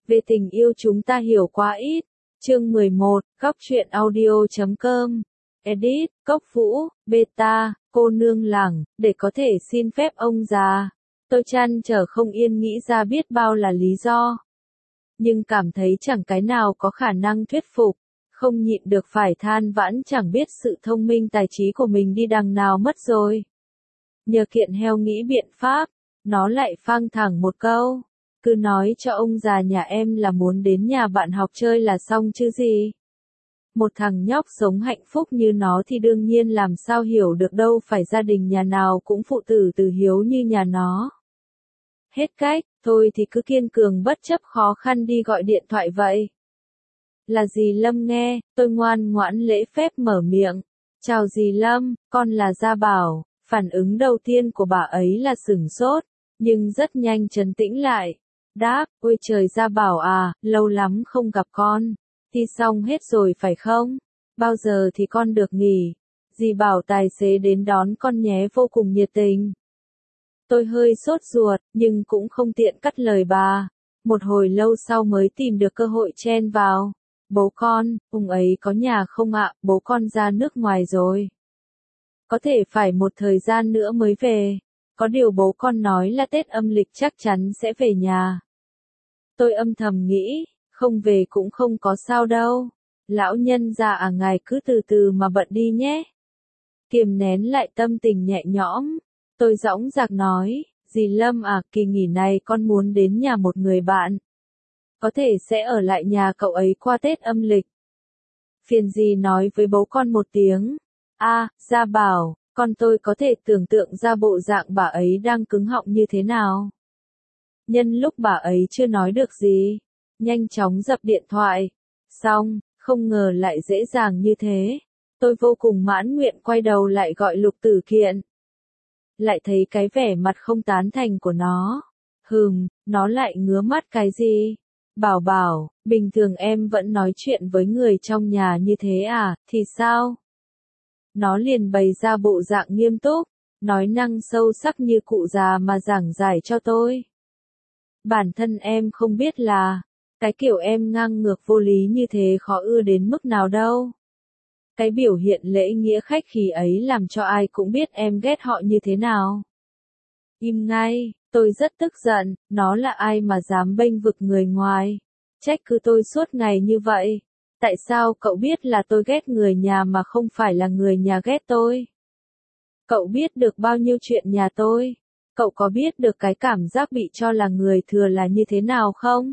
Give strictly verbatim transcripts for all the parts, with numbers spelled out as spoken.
Về tình yêu chúng ta hiểu quá ít. Chương mười một, Góc truyện audio chấm com. Edit, Cốc Vũ, Beta, cô nương lẳng, để có thể xin phép ông già. Tôi trăn trở không yên nghĩ ra biết bao là lý do. Nhưng cảm thấy chẳng cái nào có khả năng thuyết phục. Không nhịn được phải than vãn chẳng biết sự thông minh tài trí của mình đi đằng nào mất rồi. Nhờ kiện heo nghĩ biện pháp, nó lại phang thẳng một câu. Cứ nói cho ông già nhà em là muốn đến nhà bạn học chơi là xong chứ gì. Một thằng nhóc sống hạnh phúc như nó thì đương nhiên làm sao hiểu được đâu phải gia đình nhà nào cũng phụ tử từ hiếu như nhà nó. Hết cách, thôi thì cứ kiên cường bất chấp khó khăn đi gọi điện thoại vậy. Là dì Lâm nghe, tôi ngoan ngoãn lễ phép mở miệng. Chào dì Lâm, con là Gia Bảo. Phản ứng đầu tiên của bà ấy là sửng sốt, nhưng rất nhanh trấn tĩnh lại. Đáp, ôi trời Gia Bảo à, lâu lắm không gặp con. Thi xong hết rồi phải không? Bao giờ thì con được nghỉ? Dì bảo tài xế đến đón con nhé, vô cùng nhiệt tình. Tôi hơi sốt ruột, nhưng cũng không tiện cắt lời bà. Một hồi lâu sau mới tìm được cơ hội chen vào. Bố con, ông ấy có nhà không ạ? Bố con ra nước ngoài rồi. Có thể phải một thời gian nữa mới về. Có điều bố con nói là Tết âm lịch chắc chắn sẽ về nhà. Tôi âm thầm nghĩ, không về cũng không có sao đâu. Lão nhân già à, ngài cứ từ từ mà bận đi nhé. Kiềm nén lại tâm tình nhẹ nhõm, tôi dõng dạc nói, dì Lâm à, kỳ nghỉ này con muốn đến nhà một người bạn. Có thể sẽ ở lại nhà cậu ấy qua Tết âm lịch. Phiền dì nói với bố con một tiếng. A, Gia Bảo, con tôi có thể tưởng tượng ra bộ dạng bà ấy đang cứng họng như thế nào. Nhân lúc bà ấy chưa nói được gì, nhanh chóng dập điện thoại. Xong, không ngờ lại dễ dàng như thế. Tôi vô cùng mãn nguyện quay đầu lại gọi Lục Tử Kiện. Lại thấy cái vẻ mặt không tán thành của nó. Hừm, nó lại ngứa mắt cái gì? Bảo Bảo, bình thường em vẫn nói chuyện với người trong nhà như thế à, thì sao? Nó liền bày ra bộ dạng nghiêm túc, nói năng sâu sắc như cụ già mà giảng giải cho tôi. Bản thân em không biết là, cái kiểu em ngang ngược vô lý như thế khó ưa đến mức nào đâu. Cái biểu hiện lễ nghĩa khách khí ấy làm cho ai cũng biết em ghét họ như thế nào. Im ngay, tôi rất tức giận, nó là ai mà dám bênh vực người ngoài. Trách cứ tôi suốt ngày như vậy. Tại sao cậu biết là tôi ghét người nhà mà không phải là người nhà ghét tôi? Cậu biết được bao nhiêu chuyện nhà tôi? Cậu có biết được cái cảm giác bị cho là người thừa là như thế nào không?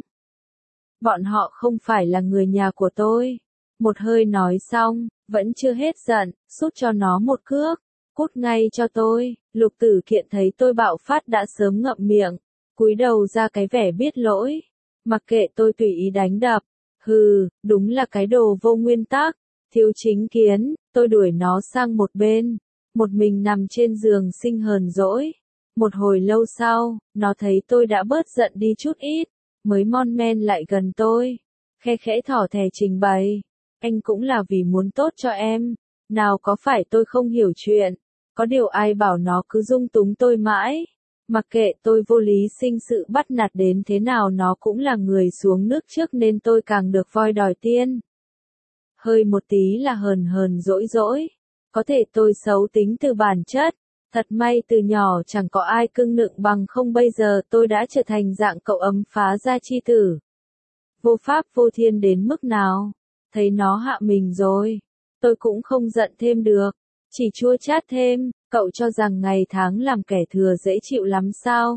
Bọn họ không phải là người nhà của tôi. Một hơi nói xong, vẫn chưa hết giận, sút cho nó một cước. Cút ngay cho tôi. Lục Tử Kiện thấy tôi bạo phát đã sớm ngậm miệng, cúi đầu ra cái vẻ biết lỗi. Mặc kệ tôi tùy ý đánh đập. Hừ, đúng là cái đồ vô nguyên tắc, thiếu chính kiến. Tôi đuổi nó sang một bên, một mình nằm trên giường sinh hờn dỗi. Một hồi lâu sau, nó thấy tôi đã bớt giận đi chút ít, mới mon men lại gần tôi, khe khẽ thỏ thẻ trình bày. Anh cũng là vì muốn tốt cho em, nào có phải tôi không hiểu chuyện, có điều ai bảo nó cứ dung túng tôi mãi. Mặc kệ tôi vô lý sinh sự bắt nạt đến thế nào nó cũng là người xuống nước trước nên tôi càng được voi đòi tiên. Hơi một tí là hờn hờn dỗi dỗi, có thể tôi xấu tính từ bản chất. Thật may từ nhỏ chẳng có ai cưng nựng bằng không bây giờ tôi đã trở thành dạng cậu ấm phá gia chi tử. Vô pháp vô thiên đến mức nào, thấy nó hạ mình rồi, tôi cũng không giận thêm được, chỉ chua chát thêm, cậu cho rằng ngày tháng làm kẻ thừa dễ chịu lắm sao?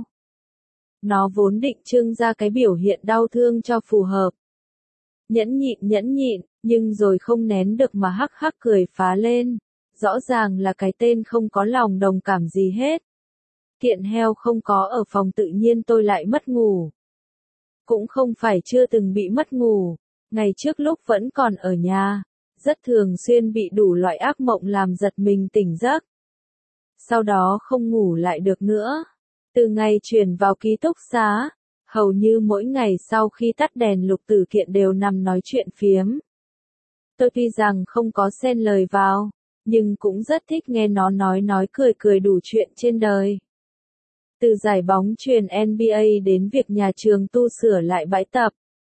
Nó vốn định trưng ra cái biểu hiện đau thương cho phù hợp. Nhẫn nhịn nhẫn nhịn, nhưng rồi không nén được mà hắc hắc cười phá lên. Rõ ràng là cái tên không có lòng đồng cảm gì hết. Kiện heo không có ở phòng tự nhiên tôi lại mất ngủ. Cũng không phải chưa từng bị mất ngủ. Ngày trước lúc vẫn còn ở nhà, rất thường xuyên bị đủ loại ác mộng làm giật mình tỉnh giấc. Sau đó không ngủ lại được nữa. Từ ngày chuyển vào ký túc xá, hầu như mỗi ngày sau khi tắt đèn Lục Tử Kiện đều nằm nói chuyện phiếm. Tôi tuy rằng không có xen lời vào, nhưng cũng rất thích nghe nó nói nói cười cười đủ chuyện trên đời. Từ giải bóng chuyền N B A đến việc nhà trường tu sửa lại bãi tập,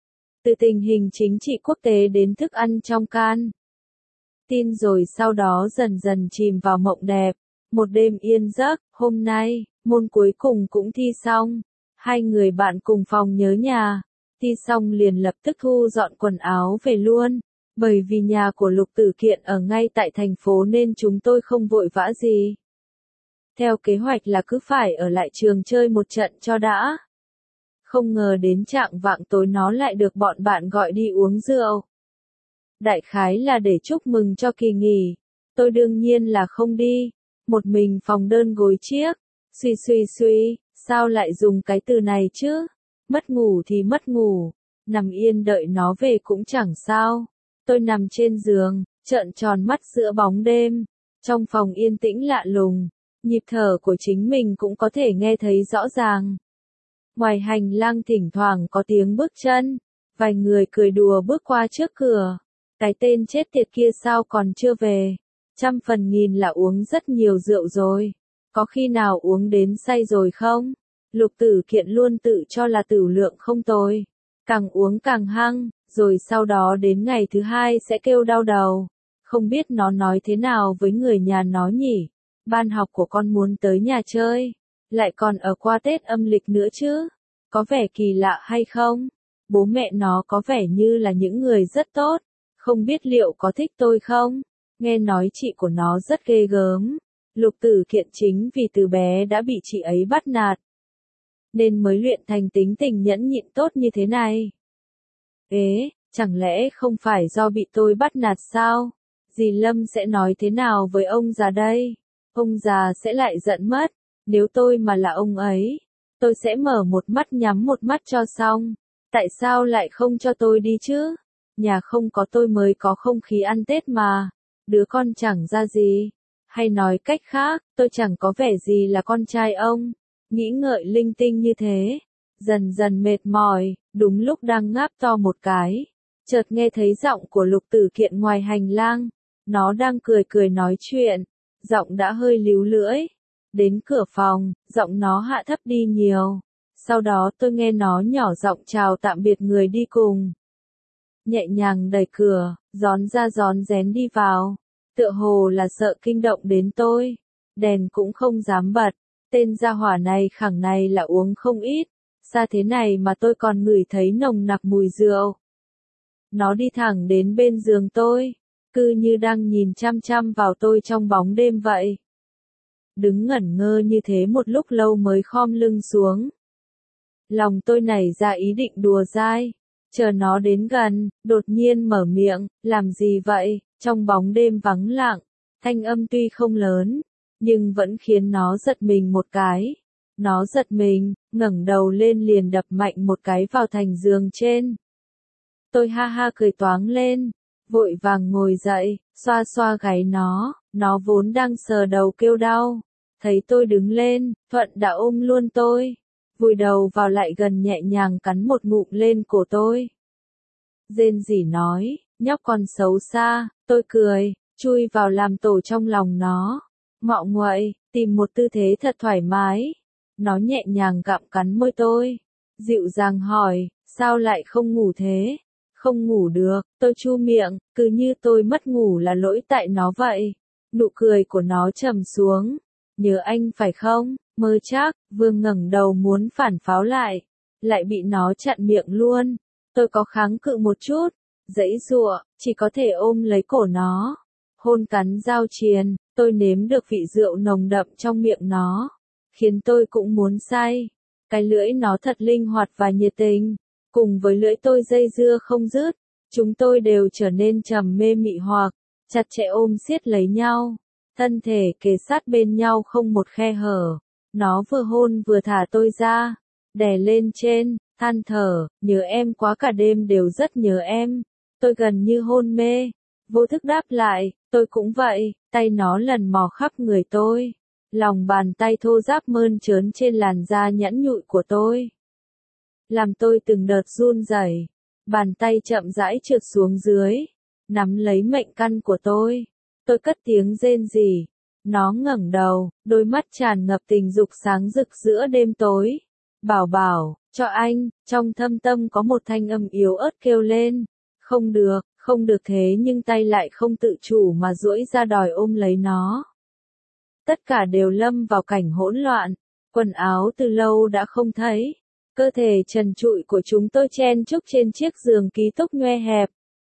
từ tình hình chính trị quốc tế đến thức ăn trong can. Tin rồi sau đó dần dần chìm vào mộng đẹp. Một đêm yên giấc, hôm nay, môn cuối cùng cũng thi xong. Hai người bạn cùng phòng nhớ nhà. Thi xong liền lập tức thu dọn quần áo về luôn. Bởi vì nhà của Lục Tử Kiện ở ngay tại thành phố nên chúng tôi không vội vã gì. Theo kế hoạch là cứ phải ở lại trường chơi một trận cho đã. Không ngờ đến trạng vạng tối nó lại được bọn bạn gọi đi uống rượu. Đại khái là để chúc mừng cho kỳ nghỉ. Tôi đương nhiên là không đi. Một mình phòng đơn gối chiếc. Suy suy suy, sao lại dùng cái từ này chứ? Mất ngủ thì mất ngủ. Nằm yên đợi nó về cũng chẳng sao. Tôi nằm trên giường, trợn tròn mắt giữa bóng đêm. Trong phòng yên tĩnh lạ lùng. Nhịp thở của chính mình cũng có thể nghe thấy rõ ràng. Ngoài hành lang thỉnh thoảng có tiếng bước chân. Vài người cười đùa bước qua trước cửa. Cái tên chết tiệt kia sao còn chưa về? Trăm phần nghìn là uống rất nhiều rượu rồi. Có khi nào uống đến say rồi không? Lục Tử Kiện luôn tự cho là tửu lượng không tồi. Càng uống càng hăng, rồi sau đó đến ngày thứ hai sẽ kêu đau đầu. Không biết nó nói thế nào với người nhà nó nhỉ? Ban học của con muốn tới nhà chơi. Lại còn ở qua Tết âm lịch nữa chứ. Có vẻ kỳ lạ hay không? Bố mẹ nó có vẻ như là những người rất tốt. Không biết liệu có thích tôi không? Nghe nói chị của nó rất ghê gớm. Lục Tử Kiện chính vì từ bé đã bị chị ấy bắt nạt. Nên mới luyện thành tính tình nhẫn nhịn tốt như thế này. Ế, chẳng lẽ không phải do bị tôi bắt nạt sao? Dì Lâm sẽ nói thế nào với ông già đây? Ông già sẽ lại giận mất. Nếu tôi mà là ông ấy, tôi sẽ mở một mắt nhắm một mắt cho xong. Tại sao lại không cho tôi đi chứ? Nhà không có tôi mới có không khí ăn Tết mà. Đứa con chẳng ra gì. Hay nói cách khác, tôi chẳng có vẻ gì là con trai ông. Nghĩ ngợi linh tinh như thế. Dần dần mệt mỏi, đúng lúc đang ngáp to một cái. Chợt nghe thấy giọng của Lục Tử Kiện ngoài hành lang. Nó đang cười cười nói chuyện. Giọng đã hơi líu lưỡi. Đến cửa phòng, giọng nó hạ thấp đi nhiều. Sau đó tôi nghe nó nhỏ giọng chào tạm biệt người đi cùng. Nhẹ nhàng đẩy cửa, gión ra gión rén đi vào. Tựa hồ là sợ kinh động đến tôi. Đèn cũng không dám bật. Tên gia hỏa này khẳng này là uống không ít. Xa thế này mà tôi còn ngửi thấy nồng nặc mùi rượu. Nó đi thẳng đến bên giường tôi. Cứ như đang nhìn chăm chăm vào tôi trong bóng đêm vậy. Đứng ngẩn ngơ như thế một lúc lâu mới khom lưng xuống. Lòng tôi nảy ra ý định đùa dai. Chờ nó đến gần, đột nhiên mở miệng, làm gì vậy? Trong bóng đêm vắng lặng, thanh âm tuy không lớn, nhưng vẫn khiến nó giật mình một cái. Nó giật mình, ngẩng đầu lên liền đập mạnh một cái vào thành giường trên. Tôi ha ha cười toáng lên, vội vàng ngồi dậy, xoa xoa gáy nó, nó vốn đang sờ đầu kêu đau. Thấy tôi đứng lên, Thuận đã ôm luôn tôi. Vùi đầu vào lại gần nhẹ nhàng cắn một ngụm lên cổ tôi. Rên rỉ nói, nhóc con xấu xa, tôi cười, chui vào làm tổ trong lòng nó. Ngọ nguậy, tìm một tư thế thật thoải mái. Nó nhẹ nhàng gặm cắn môi tôi. Dịu dàng hỏi, sao lại không ngủ thế? Không ngủ được, tôi chu miệng, cứ như tôi mất ngủ là lỗi tại nó vậy. Nụ cười của nó trầm xuống. Nhớ anh phải không? Mơ chắc, Vương ngẩng đầu muốn phản pháo lại. Lại bị nó chặn miệng luôn. Tôi có kháng cự một chút. Giãy giụa, chỉ có thể ôm lấy cổ nó. Hôn cắn giao triền, tôi nếm được vị rượu nồng đậm trong miệng nó. Khiến tôi cũng muốn say. Cái lưỡi nó thật linh hoạt và nhiệt tình. Cùng với lưỡi tôi dây dưa không dứt. Chúng tôi đều trở nên trầm mê mị hoặc. Chặt chẽ ôm siết lấy nhau. Thân thể kề sát bên nhau không một khe hở. Nó vừa hôn vừa thả tôi ra. Đè lên trên, than thở, nhớ em quá cả đêm đều rất nhớ em. Tôi gần như hôn mê. Vô thức đáp lại, tôi cũng vậy. Tay nó lần mò khắp người tôi. Lòng bàn tay thô ráp mơn trớn trên làn da nhẵn nhụi của tôi. Làm tôi từng đợt run rẩy. Bàn tay chậm rãi trượt xuống dưới. Nắm lấy mệnh căn của tôi. Tôi cất tiếng rên rỉ. Nó ngẩng đầu, đôi mắt tràn ngập tình dục sáng rực giữa đêm tối. Bảo bảo, cho anh, trong thâm tâm có một thanh âm yếu ớt kêu lên. Không được, không được thế nhưng tay lại không tự chủ mà duỗi ra đòi ôm lấy nó. Tất cả đều lâm vào cảnh hỗn loạn, quần áo từ lâu đã không thấy. Cơ thể trần trụi của chúng tôi chen chúc trên chiếc giường ký túc nhoe hẹp.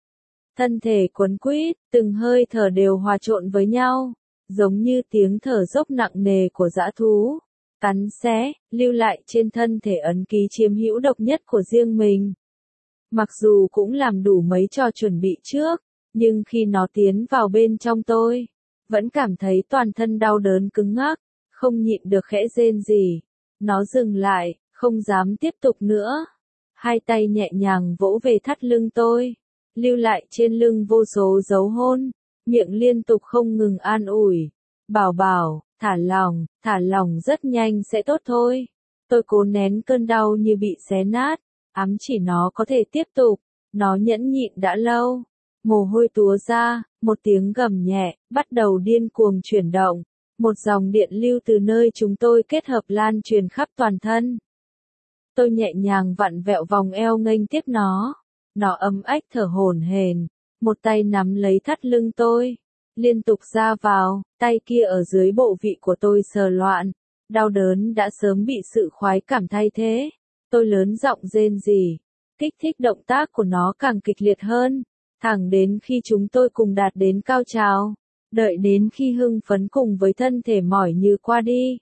Thân thể quấn quýt, từng hơi thở đều hòa trộn với nhau, giống như tiếng thở dốc nặng nề của dã thú. Cắn xé, lưu lại trên thân thể ấn ký chiếm hữu độc nhất của riêng mình. Mặc dù cũng làm đủ mấy trò chuẩn bị trước, nhưng khi nó tiến vào bên trong tôi, vẫn cảm thấy toàn thân đau đớn cứng ngắc, không nhịn được khẽ rên rỉ. Nó dừng lại, không dám tiếp tục nữa. Hai tay nhẹ nhàng vỗ về thắt lưng tôi, lưu lại trên lưng vô số dấu hôn, miệng liên tục không ngừng an ủi. Bảo bảo, thả lòng, thả lòng rất nhanh sẽ tốt thôi. Tôi cố nén cơn đau như bị xé nát, ám chỉ nó có thể tiếp tục. Nó nhẫn nhịn đã lâu. Mồ hôi túa ra, một tiếng gầm nhẹ, bắt đầu điên cuồng chuyển động. Một dòng điện lưu từ nơi chúng tôi kết hợp lan truyền khắp toàn thân. Tôi nhẹ nhàng vặn vẹo vòng eo nghênh tiếp nó. Nó ấm ách thở hổn hển, một tay nắm lấy thắt lưng tôi, liên tục ra vào, tay kia ở dưới bộ vị của tôi sờ loạn. Đau đớn đã sớm bị sự khoái cảm thay thế. Tôi lớn giọng rên rỉ, kích thích động tác của nó càng kịch liệt hơn, thẳng đến khi chúng tôi cùng đạt đến cao trào. Đợi đến khi hưng phấn cùng với thân thể mỏi như qua đi,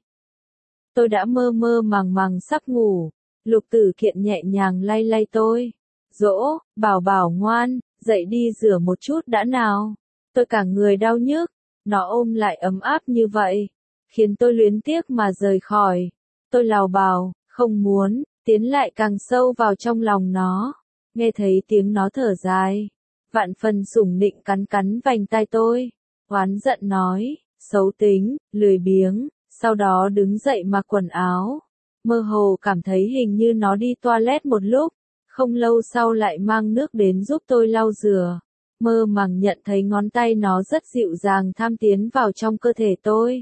tôi đã mơ mơ màng màng sắp ngủ. Lục Tử Kiện nhẹ nhàng lay lay tôi, dỗ, bảo bảo ngoan, dậy đi rửa một chút đã nào. Tôi cả người đau nhức, nó ôm lại ấm áp như vậy, khiến tôi luyến tiếc mà rời khỏi. Tôi lào bào, không muốn, tiến lại càng sâu vào trong lòng nó. Nghe thấy tiếng nó thở dài, vạn phần sủng nịnh cắn cắn vành tai tôi, oán giận nói, xấu tính, lười biếng, sau đó đứng dậy mặc quần áo. Mơ hồ cảm thấy hình như nó đi toilet một lúc, không lâu sau lại mang nước đến giúp tôi lau rửa. Mơ màng nhận thấy ngón tay nó rất dịu dàng tham tiến vào trong cơ thể tôi.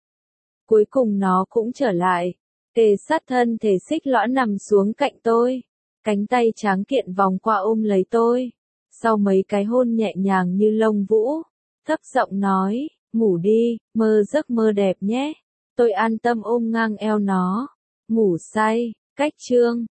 Cuối cùng nó cũng trở lại, kề sát thân thể xích lõa nằm xuống cạnh tôi, cánh tay tráng kiện vòng qua ôm lấy tôi. Sau mấy cái hôn nhẹ nhàng như lông vũ, thấp giọng nói, ngủ đi, mơ giấc mơ đẹp nhé. Tôi an tâm ôm ngang eo nó, ngủ say. Cách chương